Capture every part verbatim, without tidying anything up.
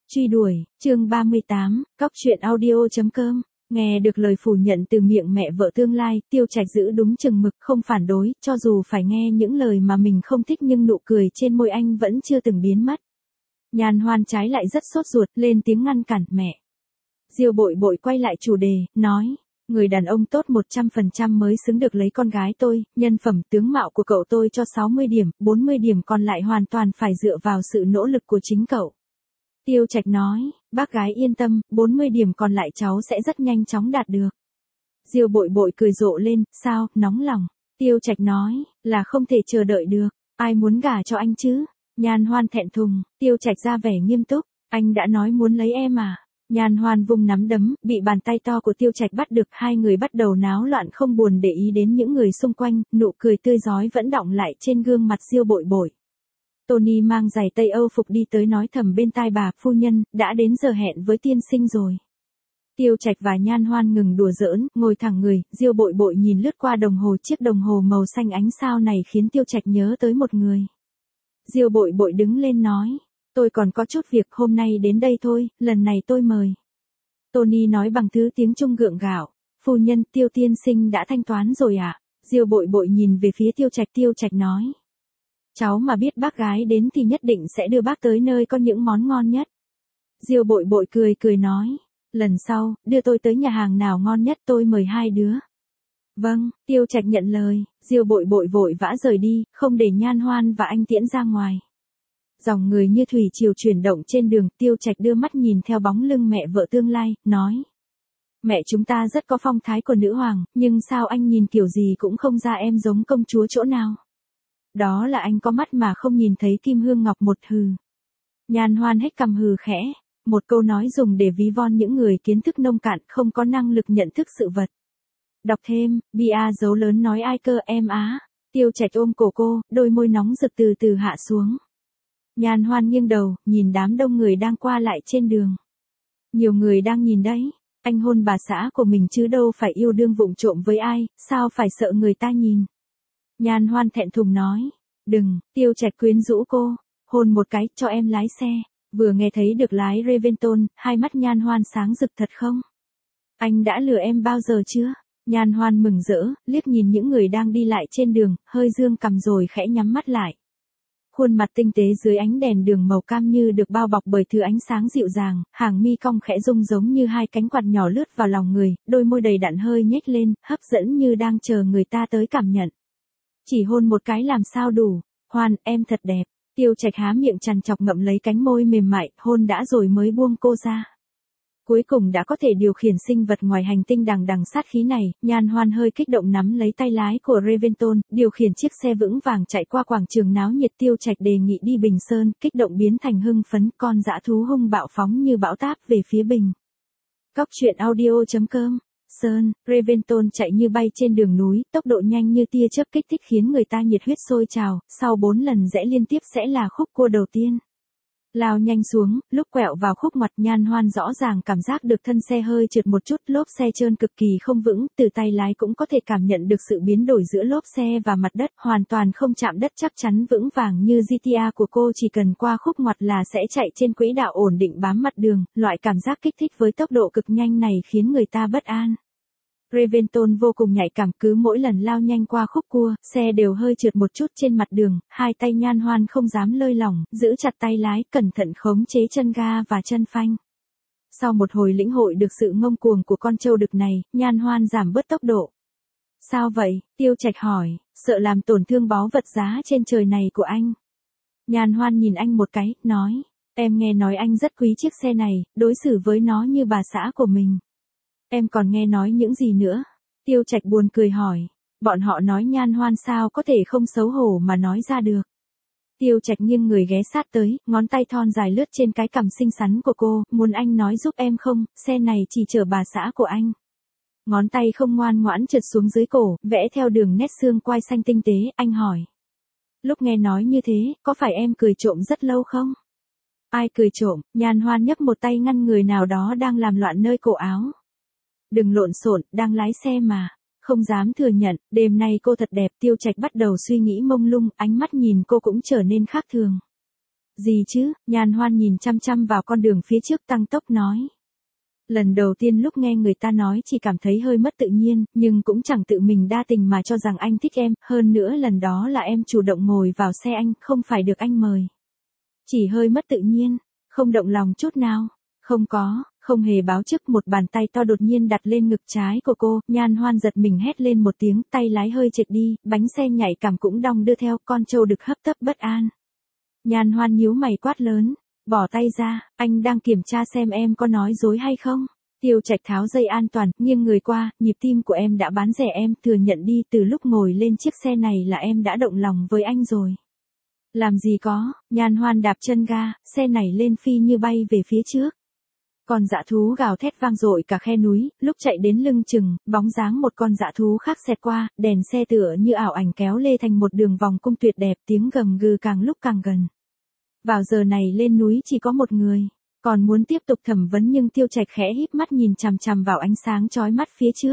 Truy đuổi, chương ba mươi tám, cóc truyện audio.com. Nghe được lời phủ nhận từ miệng mẹ vợ tương lai, Tiêu Trạch giữ đúng chừng mực, không phản đối, cho dù phải nghe những lời mà mình không thích nhưng nụ cười trên môi anh vẫn chưa từng biến mất. Nhan Hoan trái lại rất sốt ruột, lên tiếng ngăn cản mẹ. Diêu Bội Bội quay lại chủ đề, nói, người đàn ông tốt một trăm phần trăm mới xứng được lấy con gái tôi, nhân phẩm tướng mạo của cậu tôi cho sáu mươi điểm, bốn mươi điểm còn lại hoàn toàn phải dựa vào sự nỗ lực của chính cậu. Tiêu Trạch nói, bác gái yên tâm, bốn mươi điểm còn lại cháu sẽ rất nhanh chóng đạt được. Diêu Bội Bội cười rộ lên, sao, nóng lòng. Tiêu Trạch nói, là không thể chờ đợi được, ai muốn gả cho anh chứ? Nhan Hoan thẹn thùng, Tiêu Trạch ra vẻ nghiêm túc, anh đã nói muốn lấy em à? Nhan Hoan vung nắm đấm, bị bàn tay to của Tiêu Trạch bắt được, hai người bắt đầu náo loạn không buồn để ý đến những người xung quanh, nụ cười tươi rói vẫn đọng lại trên gương mặt Diêu Bội Bội. Tony mang giày Tây Âu phục đi tới nói thầm bên tai bà, phu nhân, đã đến giờ hẹn với tiên sinh rồi. Tiêu Trạch và Nhan Hoan ngừng đùa giỡn, ngồi thẳng người, Diêu Bội Bội nhìn lướt qua đồng hồ, chiếc đồng hồ màu xanh ánh sao này khiến Tiêu Trạch nhớ tới một người. Diêu Bội Bội đứng lên nói, tôi còn có chút việc, hôm nay đến đây thôi, lần này tôi mời. Tony nói bằng thứ tiếng Trung gượng gạo, phu nhân, Tiêu tiên sinh đã thanh toán rồi ạ. À? Diêu Bội Bội nhìn về phía Tiêu Trạch, Tiêu Trạch nói. Cháu mà biết bác gái đến thì nhất định sẽ đưa bác tới nơi có những món ngon nhất. Diêu Bội Bội cười cười nói, lần sau, đưa tôi tới nhà hàng nào ngon nhất tôi mời hai đứa. Vâng, Tiêu Trạch nhận lời, Diêu Bội Bội vội vã rời đi, không để Nhan Hoan và anh tiễn ra ngoài. Dòng người như thủy triều chuyển động trên đường, Tiêu Trạch đưa mắt nhìn theo bóng lưng mẹ vợ tương lai, nói. Mẹ chúng ta rất có phong thái của nữ hoàng, nhưng sao anh nhìn kiểu gì cũng không ra em giống công chúa chỗ nào. Đó là anh có mắt mà không nhìn thấy kim hương ngọc một hừ. Nhan Hoan hết cằm hừ khẽ, một câu nói dùng để ví von những người kiến thức nông cạn không có năng lực nhận thức sự vật. Đọc thêm, bia dấu lớn nói ai cơ em á. Tiêu Trạch ôm cổ cô, đôi môi nóng rực từ từ hạ xuống. Nhan Hoan nghiêng đầu, nhìn đám đông người đang qua lại trên đường. Nhiều người đang nhìn đấy, anh hôn bà xã của mình chứ đâu phải yêu đương vụng trộm với ai, sao phải sợ người ta nhìn. Nhan Hoan thẹn thùng nói, đừng, Tiêu Trạch quyến rũ cô, hôn một cái, cho em lái xe. Vừa nghe thấy được lái Reventon, hai mắt Nhan Hoan sáng rực thật không? Anh đã lừa em bao giờ chưa? Nhan Hoan mừng rỡ, liếc nhìn những người đang đi lại trên đường, hơi dương cằm rồi khẽ nhắm mắt lại. Khuôn mặt tinh tế dưới ánh đèn đường màu cam như được bao bọc bởi thứ ánh sáng dịu dàng, hàng mi cong khẽ rung giống như hai cánh quạt nhỏ lướt vào lòng người, đôi môi đầy đặn hơi nhếch lên, hấp dẫn như đang chờ người ta tới cảm nhận. Chỉ hôn một cái làm sao đủ, Hoan, em thật đẹp. Tiêu Trạch há miệng trằn trọc ngậm lấy cánh môi mềm mại, hôn đã rồi mới buông cô ra. Cuối cùng đã có thể điều khiển sinh vật ngoài hành tinh đằng đằng sát khí này, Nhan Hoan hơi kích động nắm lấy tay lái của Reventon, điều khiển chiếc xe vững vàng chạy qua quảng trường náo nhiệt. Tiêu Trạch đề nghị đi Bình Sơn, kích động biến thành hưng phấn, con dã thú hung bạo phóng như bão táp về phía Bình. Cóc truyện audio.com. Sơn, Reventon chạy như bay trên đường núi, tốc độ nhanh như tia chớp kích thích khiến người ta nhiệt huyết sôi trào, sau bốn lần rẽ liên tiếp sẽ là khúc cua đầu tiên. Lao nhanh xuống, lúc quẹo vào khúc ngoặt Nhan Hoan rõ ràng cảm giác được thân xe hơi trượt một chút, lốp xe trơn cực kỳ không vững, từ tay lái cũng có thể cảm nhận được sự biến đổi giữa lốp xe và mặt đất, hoàn toàn không chạm đất chắc chắn vững vàng như giê tê a của cô, chỉ cần qua khúc ngoặt là sẽ chạy trên quỹ đạo ổn định bám mặt đường, loại cảm giác kích thích với tốc độ cực nhanh này khiến người ta bất an. Reventon vô cùng nhạy cảm, cứ mỗi lần lao nhanh qua khúc cua, xe đều hơi trượt một chút trên mặt đường, hai tay Nhan Hoan không dám lơi lỏng, giữ chặt tay lái, cẩn thận khống chế chân ga và chân phanh. Sau một hồi lĩnh hội được sự ngông cuồng của con trâu đực này, Nhan Hoan giảm bớt tốc độ. Sao vậy? Tiêu Trạch hỏi, sợ làm tổn thương báu vật giá trên trời này của anh. Nhan Hoan nhìn anh một cái, nói, em nghe nói anh rất quý chiếc xe này, đối xử với nó như bà xã của mình. Em còn nghe nói những gì nữa? Tiêu Trạch buồn cười hỏi. Bọn họ nói Nhan Hoan sao có thể không xấu hổ mà nói ra được. Tiêu Trạch nghiêng người ghé sát tới, ngón tay thon dài lướt trên cái cằm xinh xắn của cô, muốn anh nói giúp em không, xe này chỉ chở bà xã của anh. Ngón tay không ngoan ngoãn trượt xuống dưới cổ, vẽ theo đường nét xương quai xanh tinh tế, anh hỏi. Lúc nghe nói như thế, có phải em cười trộm rất lâu không? Ai cười trộm? Nhan Hoan nhấc một tay ngăn người nào đó đang làm loạn nơi cổ áo. Đừng lộn xộn, đang lái xe mà. Không dám thừa nhận, đêm nay cô thật đẹp. Tiêu Trạch bắt đầu suy nghĩ mông lung, ánh mắt nhìn cô cũng trở nên khác thường. Gì chứ, Nhan Hoan nhìn chăm chăm vào con đường phía trước tăng tốc nói. Lần đầu tiên lúc nghe người ta nói chỉ cảm thấy hơi mất tự nhiên, nhưng cũng chẳng tự mình đa tình mà cho rằng anh thích em, hơn nữa lần đó là em chủ động ngồi vào xe anh, không phải được anh mời. Chỉ hơi mất tự nhiên, không động lòng chút nào. Không có, không hề báo trước, một bàn tay to đột nhiên đặt lên ngực trái của cô, Nhan Hoan giật mình hét lên một tiếng, tay lái hơi trệch đi, bánh xe nhạy cảm cũng đong đưa theo, con trâu đực hấp tấp bất an. Nhan Hoan nhíu mày quát lớn, bỏ tay ra, anh đang kiểm tra xem em có nói dối hay không. Tiêu Trạch tháo dây an toàn, nghiêng người qua, nhịp tim của em đã bán rẻ em, thừa nhận đi, từ lúc ngồi lên chiếc xe này là em đã động lòng với anh rồi. Làm gì có, Nhan Hoan đạp chân ga, xe này lên phi như bay về phía trước. Con dã thú gào thét vang dội cả khe núi, lúc chạy đến lưng chừng, bóng dáng một con dã thú khác xẹt qua, đèn xe tựa như ảo ảnh kéo lê thành một đường vòng cung tuyệt đẹp, tiếng gầm gừ càng lúc càng gần. Vào giờ này lên núi chỉ có một người, còn muốn tiếp tục thẩm vấn nhưng Tiêu Trạch khẽ híp mắt nhìn chằm chằm vào ánh sáng chói mắt phía trước.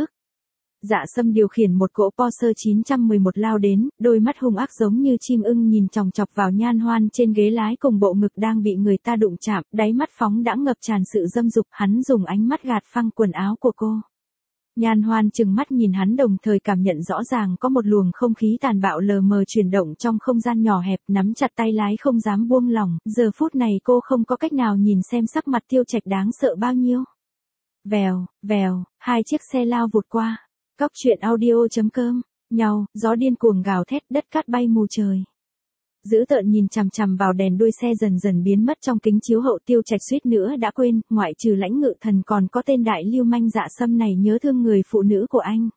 Dạ Sâm điều khiển một cỗ Porsche chín một một lao đến, đôi mắt hung ác giống như chim ưng nhìn chòng chọc vào Nhan Hoan trên ghế lái cùng bộ ngực đang bị người ta đụng chạm, đáy mắt phóng đã ngập tràn sự dâm dục, hắn dùng ánh mắt gạt phăng quần áo của cô. Nhan Hoan chừng mắt nhìn hắn, đồng thời cảm nhận rõ ràng có một luồng không khí tàn bạo lờ mờ chuyển động trong không gian nhỏ hẹp, nắm chặt tay lái không dám buông lỏng, giờ phút này cô không có cách nào nhìn xem sắc mặt Tiêu Trạch đáng sợ bao nhiêu. Vèo, vèo, hai chiếc xe lao vụt qua. Cóc truyện audio chấm com, nhau, gió điên cuồng gào thét, đất cát bay mù trời. Dữ tợn nhìn chằm chằm vào đèn đuôi xe dần dần biến mất trong kính chiếu hậu, Tiêu Trạch suýt nữa đã quên, ngoại trừ Lãnh Ngự Thần còn có tên đại lưu manh Dạ Sâm này nhớ thương người phụ nữ của anh.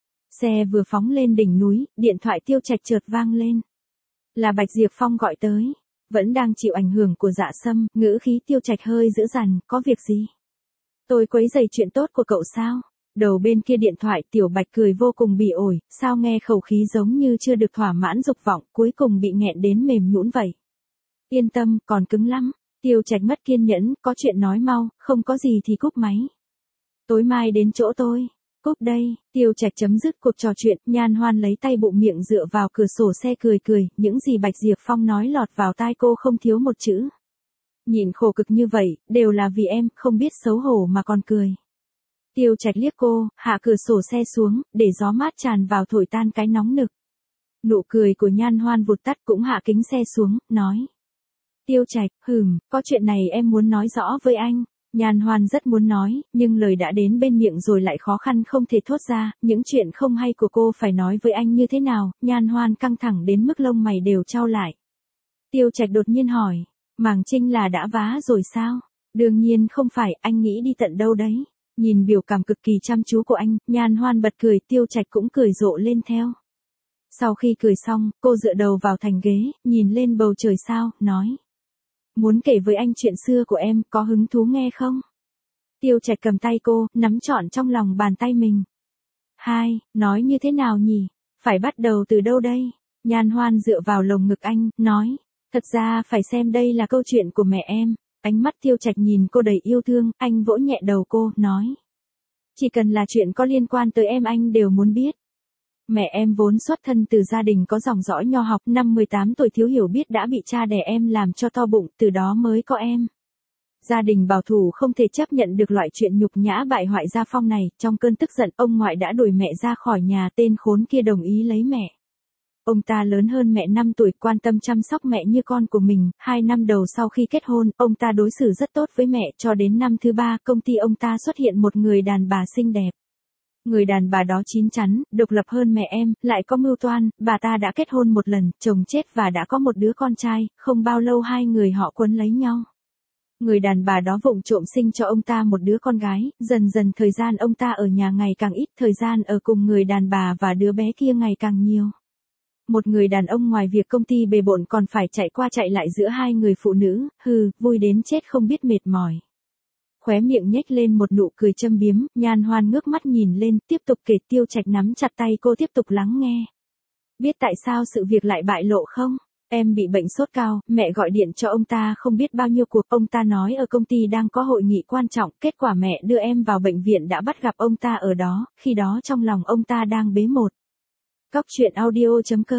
Xe vừa phóng lên đỉnh núi, điện thoại Tiêu Trạch chợt vang lên. Là Bạch Diệp Phong gọi tới, vẫn đang chịu ảnh hưởng của Dạ Sâm, ngữ khí Tiêu Trạch hơi dữ dằn, có việc gì? Tôi quấy rầy chuyện tốt của cậu sao? Đầu bên kia điện thoại Tiểu Bạch cười vô cùng bỉ ổi, sao nghe khẩu khí giống như chưa được thỏa mãn dục vọng, cuối cùng bị nghẹn đến mềm nhũn vậy. Yên tâm, còn cứng lắm. Tiêu Trạch mất kiên nhẫn, có chuyện nói mau, không có gì thì cúp máy. Tối mai đến chỗ tôi. Cúp đây, Tiêu Trạch chấm dứt cuộc trò chuyện, Nhan Hoan lấy tay bụng miệng dựa vào cửa sổ xe cười cười, những gì Bạch Diệp Phong nói lọt vào tai cô không thiếu một chữ. Nhìn khổ cực như vậy, đều là vì em, không biết xấu hổ mà còn cười. Tiêu Trạch liếc cô, hạ cửa sổ xe xuống, để gió mát tràn vào thổi tan cái nóng nực. Nụ cười của Nhan Hoan vụt tắt, cũng hạ kính xe xuống, nói. Tiêu Trạch, hừm, có chuyện này em muốn nói rõ với anh. Nhan Hoan rất muốn nói, nhưng lời đã đến bên miệng rồi lại khó khăn không thể thốt ra, những chuyện không hay của cô phải nói với anh như thế nào, Nhan Hoan căng thẳng đến mức lông mày đều trao lại. Tiêu Trạch đột nhiên hỏi, Màng Trinh là đã vá rồi sao? Đương nhiên không phải, anh nghĩ đi tận đâu đấy? Nhìn biểu cảm cực kỳ chăm chú của anh, Nhan Hoan bật cười, Tiêu Trạch cũng cười rộ lên theo. Sau khi cười xong, cô dựa đầu vào thành ghế, nhìn lên bầu trời sao, nói. Muốn kể với anh chuyện xưa của em, có hứng thú nghe không? Tiêu Trạch cầm tay cô, nắm trọn trong lòng bàn tay mình. Hai, nói như thế nào nhỉ? Phải bắt đầu từ đâu đây? Nhan Hoan dựa vào lồng ngực anh, nói. Thật ra phải xem đây là câu chuyện của mẹ em. Ánh mắt Tiêu Trạch nhìn cô đầy yêu thương, anh vỗ nhẹ đầu cô, nói. Chỉ cần là chuyện có liên quan tới em anh đều muốn biết. Mẹ em vốn xuất thân từ gia đình có dòng dõi nho học, năm mười tám tuổi thiếu hiểu biết đã bị cha đẻ em làm cho to bụng, từ đó mới có em. Gia đình bảo thủ không thể chấp nhận được loại chuyện nhục nhã bại hoại gia phong này, trong cơn tức giận ông ngoại đã đuổi mẹ ra khỏi nhà, tên khốn kia đồng ý lấy mẹ. Ông ta lớn hơn mẹ năm tuổi, quan tâm chăm sóc mẹ như con của mình, hai năm đầu sau khi kết hôn, ông ta đối xử rất tốt với mẹ, cho đến năm thứ ba, công ty ông ta xuất hiện một người đàn bà xinh đẹp. Người đàn bà đó chín chắn, độc lập hơn mẹ em, lại có mưu toan, bà ta đã kết hôn một lần, chồng chết và đã có một đứa con trai, không bao lâu hai người họ quấn lấy nhau. Người đàn bà đó vụng trộm sinh cho ông ta một đứa con gái, dần dần thời gian ông ta ở nhà ngày càng ít, thời gian ở cùng người đàn bà và đứa bé kia ngày càng nhiều. Một người đàn ông ngoài việc công ty bề bộn còn phải chạy qua chạy lại giữa hai người phụ nữ, hừ, vui đến chết không biết mệt mỏi. Khóe miệng nhếch lên một nụ cười châm biếm, Nhan Hoan ngước mắt nhìn lên, tiếp tục kể. Tiêu Trạch nắm chặt tay cô tiếp tục lắng nghe. Biết tại sao sự việc lại bại lộ không? Em bị bệnh sốt cao, mẹ gọi điện cho ông ta không biết bao nhiêu cuộc, ông ta nói ở công ty đang có hội nghị quan trọng, kết quả mẹ đưa em vào bệnh viện đã bắt gặp ông ta ở đó, khi đó trong lòng ông ta đang bế một. Cóc truyện audio chấm com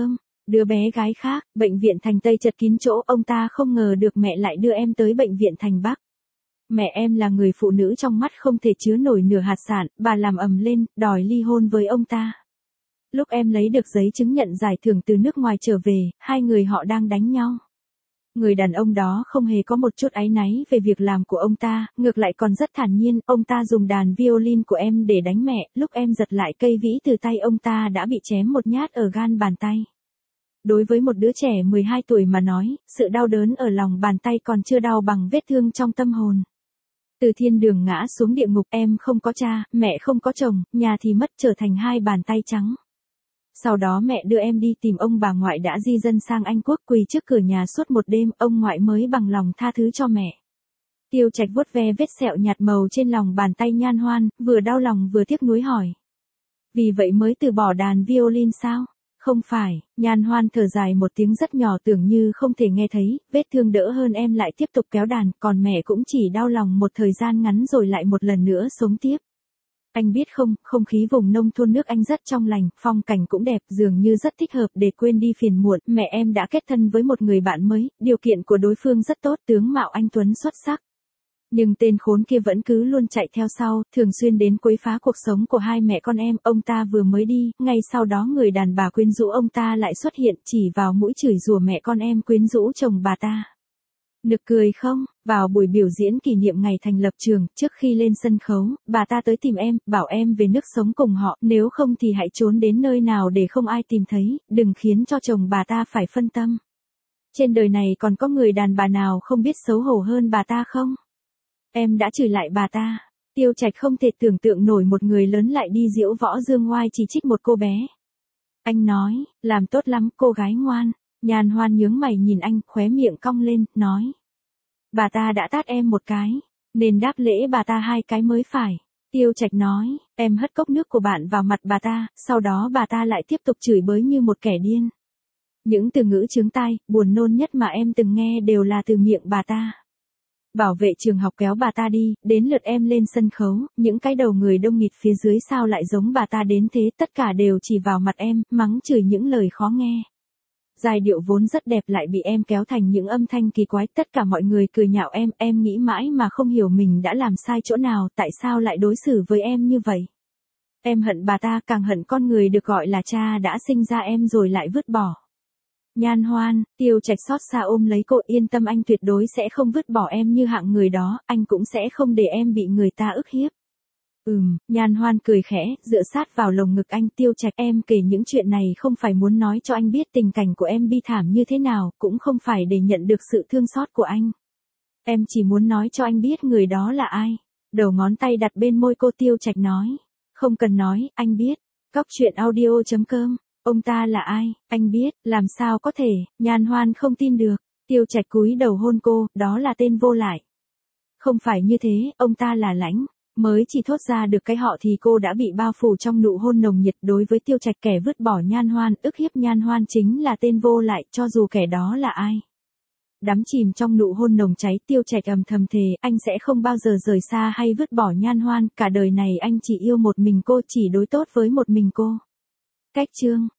Đứa bé gái khác, bệnh viện thành Tây chật kín chỗ, ông ta không ngờ được mẹ lại đưa em tới bệnh viện thành Bắc. Mẹ em là người phụ nữ trong mắt không thể chứa nổi nửa hạt sản, bà làm ầm lên, đòi ly hôn với ông ta. Lúc em lấy được giấy chứng nhận giải thưởng từ nước ngoài trở về, hai người họ đang đánh nhau. Người đàn ông đó không hề có một chút áy náy về việc làm của ông ta, ngược lại còn rất thản nhiên, ông ta dùng đàn violin của em để đánh mẹ, lúc em giật lại cây vĩ từ tay ông ta đã bị chém một nhát ở gan bàn tay. Đối với một đứa trẻ mười hai tuổi mà nói, sự đau đớn ở lòng bàn tay còn chưa đau bằng vết thương trong tâm hồn. Từ thiên đường ngã xuống địa ngục, em không có cha, mẹ không có chồng, nhà thì mất trở thành hai bàn tay trắng. Sau đó mẹ đưa em đi tìm ông bà ngoại đã di dân sang Anh Quốc, quỳ trước cửa nhà suốt một đêm, ông ngoại mới bằng lòng tha thứ cho mẹ. Tiêu Trạch vuốt ve vết sẹo nhạt màu trên lòng bàn tay Nhan Hoan, vừa đau lòng vừa tiếc nuối hỏi. Vì vậy mới từ bỏ đàn violin sao? Không phải, Nhan Hoan thở dài một tiếng rất nhỏ tưởng như không thể nghe thấy, vết thương đỡ hơn em lại tiếp tục kéo đàn, còn mẹ cũng chỉ đau lòng một thời gian ngắn rồi lại một lần nữa sống tiếp. Anh biết không, không khí vùng nông thôn nước Anh rất trong lành, phong cảnh cũng đẹp, dường như rất thích hợp để quên đi phiền muộn. Mẹ em đã kết thân với một người bạn mới, điều kiện của đối phương rất tốt, tướng mạo anh tuấn xuất sắc. Nhưng tên khốn kia vẫn cứ luôn chạy theo sau, thường xuyên đến quấy phá cuộc sống của hai mẹ con em. Ông ta vừa mới đi, ngay sau đó người đàn bà quyến rũ ông ta lại xuất hiện, chỉ vào mũi chửi rủa mẹ con em quyến rũ chồng bà ta. Nực cười không? Vào buổi biểu diễn kỷ niệm ngày thành lập trường, trước khi lên sân khấu, bà ta tới tìm em, bảo em về nước sống cùng họ, nếu không thì hãy trốn đến nơi nào để không ai tìm thấy, đừng khiến cho chồng bà ta phải phân tâm. Trên đời này còn có người đàn bà nào không biết xấu hổ hơn bà ta không? Em đã chửi lại bà ta. Tiêu Trạch không thể tưởng tượng nổi một người lớn lại đi diễu võ dương ngoai chỉ trích một cô bé. Anh nói, làm tốt lắm cô gái ngoan. Nhan Hoan nhướng mày nhìn anh, khóe miệng cong lên, nói. Bà ta đã tát em một cái, nên đáp lễ bà ta hai cái mới phải. Tiêu Trạch nói, em hất cốc nước của bạn vào mặt bà ta, sau đó bà ta lại tiếp tục chửi bới như một kẻ điên. Những từ ngữ chướng tai, buồn nôn nhất mà em từng nghe đều là từ miệng bà ta. Bảo vệ trường học kéo bà ta đi, đến lượt em lên sân khấu, những cái đầu người đông nghịt phía dưới sao lại giống bà ta đến thế, tất cả đều chỉ vào mặt em, mắng chửi những lời khó nghe. Giai điệu vốn rất đẹp lại bị em kéo thành những âm thanh kỳ quái, tất cả mọi người cười nhạo em, em nghĩ mãi mà không hiểu mình đã làm sai chỗ nào, tại sao lại đối xử với em như vậy. Em hận bà ta, càng hận con người được gọi là cha đã sinh ra em rồi lại vứt bỏ. Nhan Hoan, Tiêu Trạch xót xa ôm lấy cô, yên tâm anh tuyệt đối sẽ không vứt bỏ em như hạng người đó, anh cũng sẽ không để em bị người ta ức hiếp. Ừm, Nhan Hoan cười khẽ, dựa sát vào lồng ngực anh. Tiêu Trạch, em kể những chuyện này không phải muốn nói cho anh biết tình cảnh của em bi thảm như thế nào, cũng không phải để nhận được sự thương xót của anh. Em chỉ muốn nói cho anh biết người đó là ai. Đầu ngón tay đặt bên môi cô. Tiêu Trạch nói. Không cần nói, anh biết. Cóc truyện audio chấm com. Ông ta là ai, anh biết, làm sao có thể. Nhan Hoan không tin được. Tiêu Trạch cúi đầu hôn cô, đó là tên vô lại. Không phải như thế, ông ta là Lãnh. Mới chỉ thốt ra được cái họ thì cô đã bị bao phủ trong nụ hôn nồng nhiệt. Đối với Tiêu Trạch, kẻ vứt bỏ Nhan Hoan, ức hiếp Nhan Hoan chính là tên vô lại, cho dù kẻ đó là ai. Đắm chìm trong nụ hôn nồng cháy, Tiêu Trạch ầm thầm thề, anh sẽ không bao giờ rời xa hay vứt bỏ Nhan Hoan, cả đời này anh chỉ yêu một mình cô, chỉ đối tốt với một mình cô. Cách chương